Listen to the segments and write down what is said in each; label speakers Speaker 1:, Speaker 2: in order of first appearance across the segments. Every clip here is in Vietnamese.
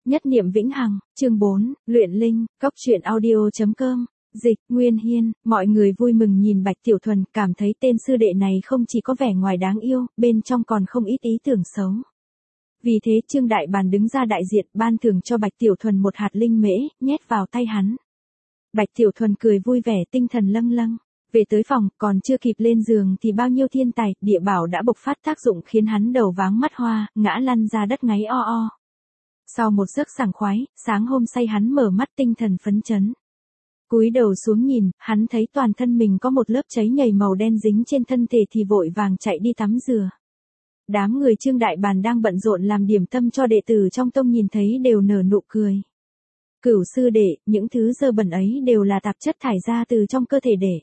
Speaker 1: Nhất niệm vĩnh hằng, chương 4, luyện linh, cốc truyện audio.com, dịch, Nguyên Hiên, mọi người vui mừng nhìn Bạch Tiểu Thuần, cảm thấy tên sư đệ này không chỉ có vẻ ngoài đáng yêu, bên trong còn không ít ý tưởng xấu. Vì thế Trương Đại Bàn đứng ra đại diện ban thưởng cho Bạch Tiểu Thuần một hạt linh mễ, nhét vào tay hắn. Bạch Tiểu Thuần cười vui vẻ tinh thần lâng lâng. Về tới phòng, còn chưa kịp lên giường thì bao nhiêu thiên tài, địa bảo đã bộc phát tác dụng khiến hắn đầu váng mắt hoa, ngã lăn ra đất ngáy o o. Sau một giấc sảng khoái, sáng hôm say hắn mở mắt tinh thần phấn chấn. Cúi đầu xuống nhìn, hắn thấy toàn thân mình có một lớp cháy nhầy màu đen dính trên thân thể thì vội vàng chạy đi tắm rửa. Đám người Trương Đại Bàn đang bận rộn làm điểm tâm cho đệ tử trong tông nhìn thấy đều nở nụ cười. Cửu sư đệ, những thứ dơ bẩn ấy đều là tạp chất thải ra từ trong cơ thể để.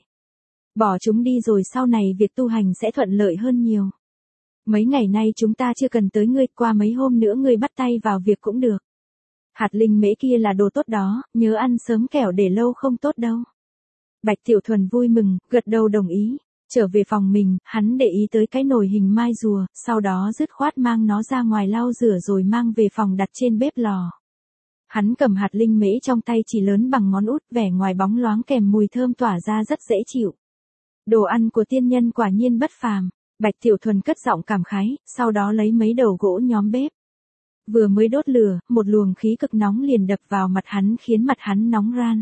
Speaker 1: Bỏ chúng đi rồi sau này việc tu hành sẽ thuận lợi hơn nhiều. Mấy ngày nay chúng ta chưa cần tới ngươi, qua mấy hôm nữa ngươi bắt tay vào việc cũng được. Hạt linh mễ kia là đồ tốt đó, nhớ ăn sớm kẻo để lâu không tốt đâu. Bạch Tiểu Thuần vui mừng, gật đầu đồng ý. Trở về phòng mình, hắn để ý tới cái nồi hình mai rùa, sau đó dứt khoát mang nó ra ngoài lau rửa rồi mang về phòng đặt trên bếp lò. Hắn cầm hạt linh mễ trong tay chỉ lớn bằng ngón út, vẻ ngoài bóng loáng kèm mùi thơm tỏa ra rất dễ chịu. Đồ ăn của tiên nhân quả nhiên bất phàm. Bạch Tiểu Thuần cất giọng cảm khái, sau đó lấy mấy đầu gỗ nhóm bếp. Vừa mới đốt lửa, một luồng khí cực nóng liền đập vào mặt hắn khiến mặt hắn nóng ran.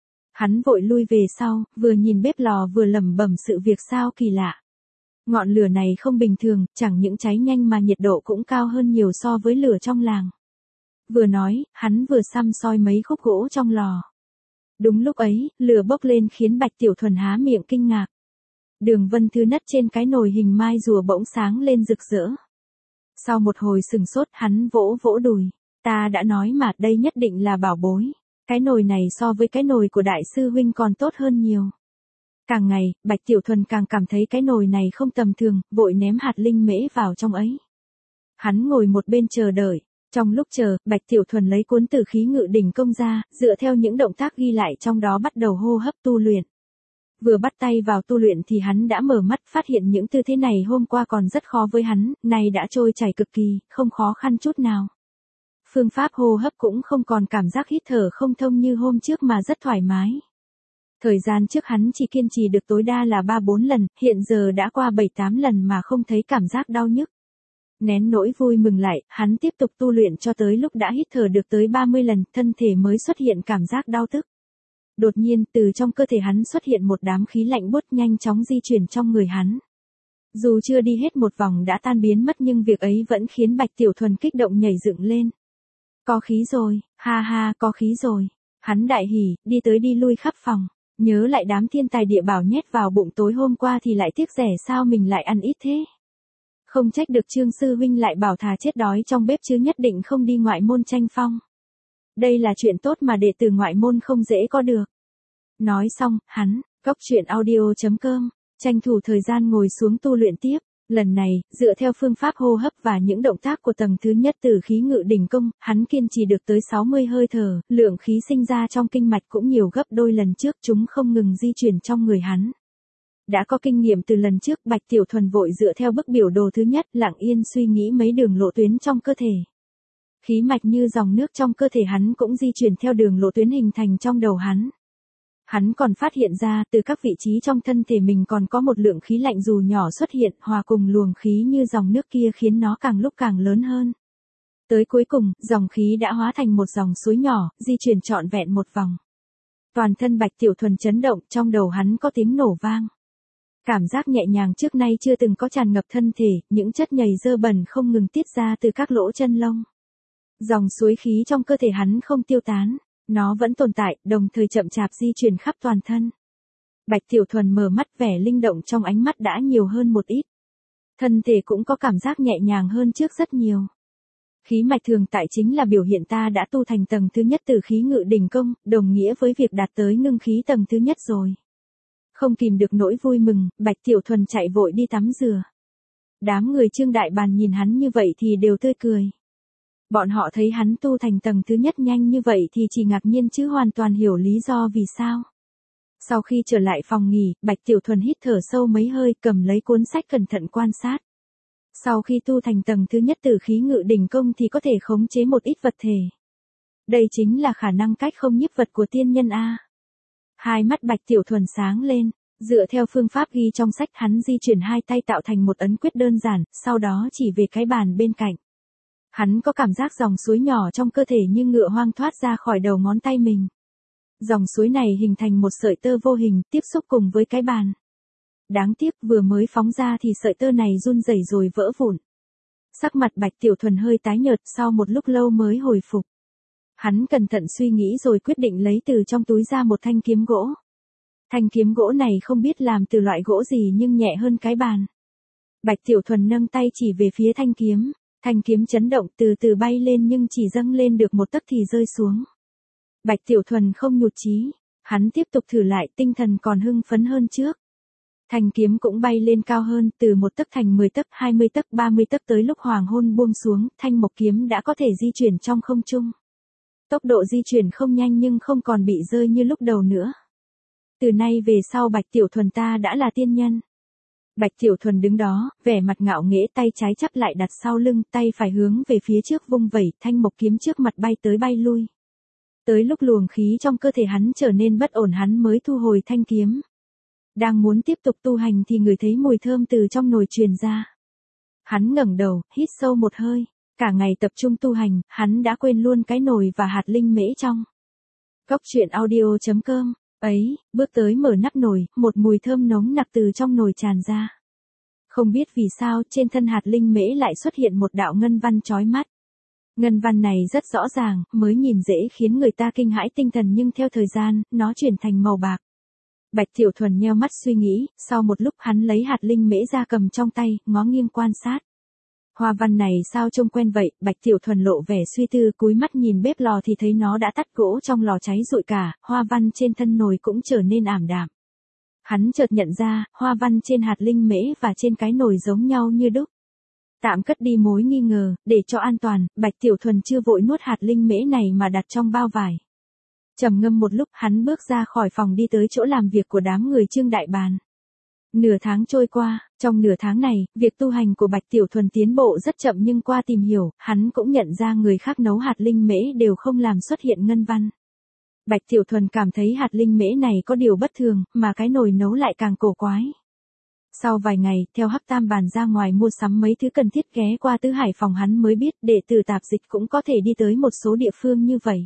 Speaker 1: Hắn vội lui về sau, vừa nhìn bếp lò vừa lẩm bẩm sự việc sao kỳ lạ. Ngọn lửa này không bình thường, chẳng những cháy nhanh mà nhiệt độ cũng cao hơn nhiều so với lửa trong làng. Vừa nói, hắn vừa xăm soi mấy khúc gỗ trong lò. Đúng lúc ấy, lửa bốc lên khiến Bạch Tiểu Thuần há miệng kinh ngạc. Đường vân thứ nất trên cái nồi hình mai rùa bỗng sáng lên rực rỡ. Sau một hồi sừng sốt hắn vỗ vỗ đùi. Ta đã nói mà đây nhất định là bảo bối. Cái nồi này so với cái nồi của đại sư huynh còn tốt hơn nhiều. Càng ngày, Bạch Tiểu Thuần càng cảm thấy cái nồi này không tầm thường, vội ném hạt linh mễ vào trong ấy. Hắn ngồi một bên chờ đợi. Trong lúc chờ, Bạch Tiểu Thuần lấy cuốn Tử Khí Ngự Đỉnh Công ra, dựa theo những động tác ghi lại trong đó bắt đầu hô hấp tu luyện. Vừa bắt tay vào tu luyện thì hắn đã mở mắt phát hiện những tư thế này hôm qua còn rất khó với hắn, nay đã trôi chảy cực kỳ, không khó khăn chút nào. Phương pháp hô hấp cũng không còn cảm giác hít thở không thông như hôm trước mà rất thoải mái. Thời gian trước hắn chỉ kiên trì được tối đa là 3-4 lần, hiện giờ đã qua 7-8 lần mà không thấy cảm giác đau nhức. Nén nỗi vui mừng lại, hắn tiếp tục tu luyện cho tới lúc đã hít thở được tới 30 lần, thân thể mới xuất hiện cảm giác đau tức. Đột nhiên, từ trong cơ thể hắn xuất hiện một đám khí lạnh buốt nhanh chóng di chuyển trong người hắn. Dù chưa đi hết một vòng đã tan biến mất nhưng việc ấy vẫn khiến Bạch Tiểu Thuần kích động nhảy dựng lên. Có khí rồi, ha ha, có khí rồi. Hắn đại hỉ, đi tới đi lui khắp phòng. Nhớ lại đám thiên tài địa bảo nhét vào bụng tối hôm qua thì lại tiếc rẻ sao mình lại ăn ít thế. Không trách được Trương sư huynh lại bảo thà chết đói trong bếp chứ nhất định không đi ngoại môn tranh phong. Đây là chuyện tốt mà đệ tử ngoại môn không dễ có được. Nói xong, hắn, cốc truyện audio.com, tranh thủ thời gian ngồi xuống tu luyện tiếp. Lần này, dựa theo phương pháp hô hấp và những động tác của tầng thứ nhất Tử Khí Ngự Đỉnh Công, hắn kiên trì được tới 60 hơi thở, lượng khí sinh ra trong kinh mạch cũng nhiều gấp đôi lần trước, chúng không ngừng di chuyển trong người hắn. Đã có kinh nghiệm từ lần trước, Bạch Tiểu Thuần vội dựa theo bức biểu đồ thứ nhất, lặng yên suy nghĩ mấy đường lộ tuyến trong cơ thể. Khí mạch như dòng nước trong cơ thể hắn cũng di chuyển theo đường lộ tuyến hình thành trong đầu hắn. Hắn còn phát hiện ra, từ các vị trí trong thân thể mình còn có một lượng khí lạnh dù nhỏ xuất hiện, hòa cùng luồng khí như dòng nước kia khiến nó càng lúc càng lớn hơn. Tới cuối cùng, dòng khí đã hóa thành một dòng suối nhỏ, di chuyển trọn vẹn một vòng. Toàn thân Bạch Tiểu Thuần chấn động, trong đầu hắn có tiếng nổ vang. Cảm giác nhẹ nhàng trước nay chưa từng có tràn ngập thân thể, những chất nhầy dơ bẩn không ngừng tiết ra từ các lỗ chân lông. Dòng suối khí trong cơ thể hắn không tiêu tán, nó vẫn tồn tại, đồng thời chậm chạp di chuyển khắp toàn thân. Bạch Tiểu Thuần mở mắt, vẻ linh động trong ánh mắt đã nhiều hơn một ít. Thân thể cũng có cảm giác nhẹ nhàng hơn trước rất nhiều. Khí mạch thường tại chính là biểu hiện ta đã tu thành tầng thứ nhất Tử Khí Ngự Đỉnh Công, đồng nghĩa với việc đạt tới ngưng khí tầng thứ nhất rồi. Không kìm được nỗi vui mừng, Bạch Tiểu Thuần chạy vội đi tắm rửa. Đám người Trương Đại Bàn nhìn hắn như vậy thì đều tươi cười. Bọn họ thấy hắn tu thành tầng thứ nhất nhanh như vậy thì chỉ ngạc nhiên chứ hoàn toàn hiểu lý do vì sao. Sau khi trở lại phòng nghỉ, Bạch Tiểu Thuần hít thở sâu mấy hơi, cầm lấy cuốn sách cẩn thận quan sát. Sau khi tu thành tầng thứ nhất Tử Khí Ngự Đỉnh Công thì có thể khống chế một ít vật thể. Đây chính là khả năng cách không nhiếp vật của tiên nhân a. Hai mắt Bạch Tiểu Thuần sáng lên, dựa theo phương pháp ghi trong sách hắn di chuyển hai tay tạo thành một ấn quyết đơn giản, sau đó chỉ về cái bàn bên cạnh. Hắn có cảm giác dòng suối nhỏ trong cơ thể như ngựa hoang thoát ra khỏi đầu ngón tay mình. Dòng suối này hình thành một sợi tơ vô hình tiếp xúc cùng với cái bàn. Đáng tiếc vừa mới phóng ra thì sợi tơ này run rẩy rồi vỡ vụn. Sắc mặt Bạch Tiểu Thuần hơi tái nhợt sau một lúc lâu mới hồi phục. Hắn cẩn thận suy nghĩ rồi quyết định lấy từ trong túi ra một thanh kiếm gỗ. Thanh kiếm gỗ này không biết làm từ loại gỗ gì nhưng nhẹ hơn cái bàn. Bạch Tiểu Thuần nâng tay chỉ về phía thanh kiếm chấn động từ từ bay lên nhưng chỉ dâng lên được một tấc thì rơi xuống. Bạch Tiểu Thuần không nhụt chí, hắn tiếp tục thử lại tinh thần còn hưng phấn hơn trước. Thanh kiếm cũng bay lên cao hơn từ 1 tấc thành 10 tấc, 20 tấc, 30 tấc tới lúc hoàng hôn buông xuống, thanh mộc kiếm đã có thể di chuyển trong không trung. Tốc độ di chuyển không nhanh nhưng không còn bị rơi như lúc đầu nữa. Từ nay về sau Bạch Tiểu Thuần ta đã là tiên nhân. Bạch Tiểu Thuần đứng đó, vẻ mặt ngạo nghễ tay trái chắp lại đặt sau lưng, tay phải hướng về phía trước vung vẩy, thanh mộc kiếm trước mặt bay tới bay lui. Tới lúc luồng khí trong cơ thể hắn trở nên bất ổn hắn mới thu hồi thanh kiếm. Đang muốn tiếp tục tu hành thì ngửi thấy mùi thơm từ trong nồi truyền ra. Hắn ngẩng đầu, hít sâu một hơi, cả ngày tập trung tu hành, hắn đã quên luôn cái nồi và hạt linh mễ trong. Cốc truyện audio.com. Ấy, bước tới mở nắp nồi, một mùi thơm nồng nặc từ trong nồi tràn ra. Không biết vì sao trên thân hạt linh mễ lại xuất hiện một đạo ngân văn chói mắt. Ngân văn này rất rõ ràng, mới nhìn dễ khiến người ta kinh hãi tinh thần nhưng theo thời gian, nó chuyển thành màu bạc. Bạch Tiểu Thuần nheo mắt suy nghĩ, sau một lúc hắn lấy hạt linh mễ ra cầm trong tay, ngó nghiêng quan sát. Hoa văn này sao trông quen vậy, Bạch Tiểu Thuần lộ vẻ suy tư cúi mắt nhìn bếp lò thì thấy nó đã tắt gỗ trong lò cháy rụi cả, hoa văn trên thân nồi cũng trở nên ảm đạm. Hắn chợt nhận ra, hoa văn trên hạt linh mễ và trên cái nồi giống nhau như đúc. Tạm cất đi mối nghi ngờ, để cho an toàn, Bạch Tiểu Thuần chưa vội nuốt hạt linh mễ này mà đặt trong bao vải. Trầm ngâm một lúc hắn bước ra khỏi phòng đi tới chỗ làm việc của đám người Trương Đại Bàn. Nửa tháng trôi qua, trong nửa tháng này, việc tu hành của Bạch Tiểu Thuần tiến bộ rất chậm nhưng qua tìm hiểu, hắn cũng nhận ra người khác nấu hạt linh mễ đều không làm xuất hiện ngân văn. Bạch Tiểu Thuần cảm thấy hạt linh mễ này có điều bất thường, mà cái nồi nấu lại càng cổ quái. Sau vài ngày, theo Hắc Tam Bàn ra ngoài mua sắm mấy thứ cần thiết ghé qua Tứ Hải phòng hắn mới biết đệ tử tạp dịch cũng có thể đi tới một số địa phương như vậy.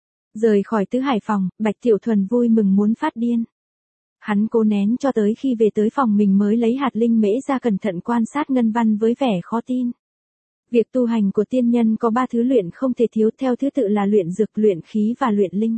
Speaker 1: Rời khỏi Tứ Hải phòng, Bạch Tiểu Thuần vui mừng muốn phát điên. Hắn cố nén cho tới khi về tới phòng mình mới lấy hạt linh mễ ra cẩn thận quan sát ngân văn với vẻ khó tin. Việc tu hành của tiên nhân có 3 thứ luyện không thể thiếu theo thứ tự là luyện dược, luyện khí và luyện linh.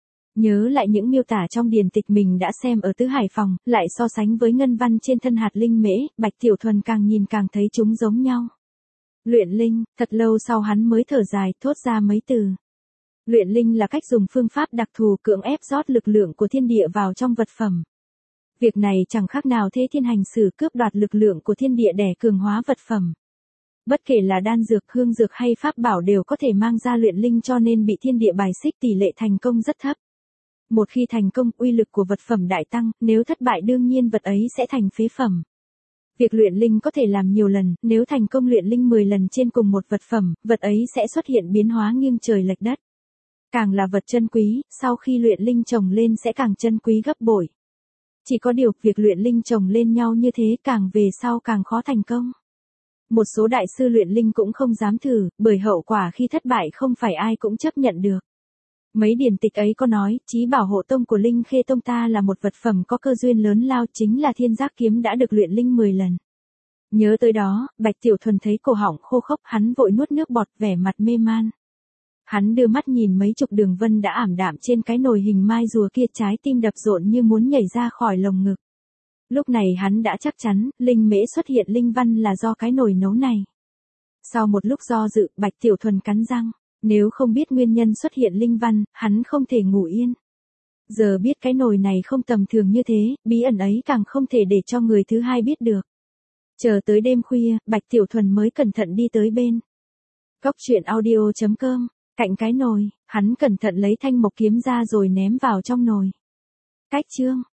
Speaker 1: Nhớ lại những miêu tả trong điển tịch mình đã xem ở Tứ Hải phòng, lại so sánh với ngân văn trên thân hạt linh mễ, Bạch Tiểu Thuần càng nhìn càng thấy chúng giống nhau. Luyện linh, thật lâu sau hắn mới thở dài, thốt ra mấy từ. Luyện linh là cách dùng phương pháp đặc thù cưỡng ép rót lực lượng của thiên địa vào trong vật phẩm. Việc này chẳng khác nào Thế Thiên Hành Sử cướp đoạt lực lượng của thiên địa để cường hóa vật phẩm. Bất kể là đan dược, hương dược hay pháp bảo đều có thể mang ra luyện linh cho nên bị thiên địa bài xích tỷ lệ thành công rất thấp. Một khi thành công, uy lực của vật phẩm đại tăng, nếu thất bại đương nhiên vật ấy sẽ thành phế phẩm. Việc luyện linh có thể làm nhiều lần, nếu thành công luyện linh 10 lần trên cùng một vật phẩm, vật ấy sẽ xuất hiện biến hóa nghiêng trời lệch đất. Càng là vật chân quý, sau khi luyện linh chồng lên sẽ càng chân quý gấp bội. Chỉ có điều, việc luyện linh chồng lên nhau như thế càng về sau càng khó thành công. Một số đại sư luyện linh cũng không dám thử, bởi hậu quả khi thất bại không phải ai cũng chấp nhận được. Mấy điển tịch ấy có nói, chí bảo hộ tông của Linh Khê Tông ta là một vật phẩm có cơ duyên lớn lao chính là Thiên Giác Kiếm đã được luyện linh 10 lần. Nhớ tới đó, Bạch Tiểu Thuần thấy cổ họng khô khốc, hắn vội nuốt nước bọt, vẻ mặt mê man. Hắn đưa mắt nhìn mấy chục đường vân đã ảm đạm trên cái nồi hình mai rùa kia, trái tim đập rộn như muốn nhảy ra khỏi lồng ngực. Lúc này hắn đã chắc chắn, linh mễ xuất hiện linh văn là do cái nồi nấu này. Sau một lúc do dự, Bạch Tiểu Thuần cắn răng, nếu không biết nguyên nhân xuất hiện linh văn, hắn không thể ngủ yên. Giờ biết cái nồi này không tầm thường như thế, bí ẩn ấy càng không thể để cho người thứ hai biết được. Chờ tới đêm khuya, Bạch Tiểu Thuần mới cẩn thận đi tới bên cốc truyện audio.com. Cạnh cái nồi, hắn cẩn thận lấy thanh mộc kiếm ra rồi ném vào trong nồi. Cách chương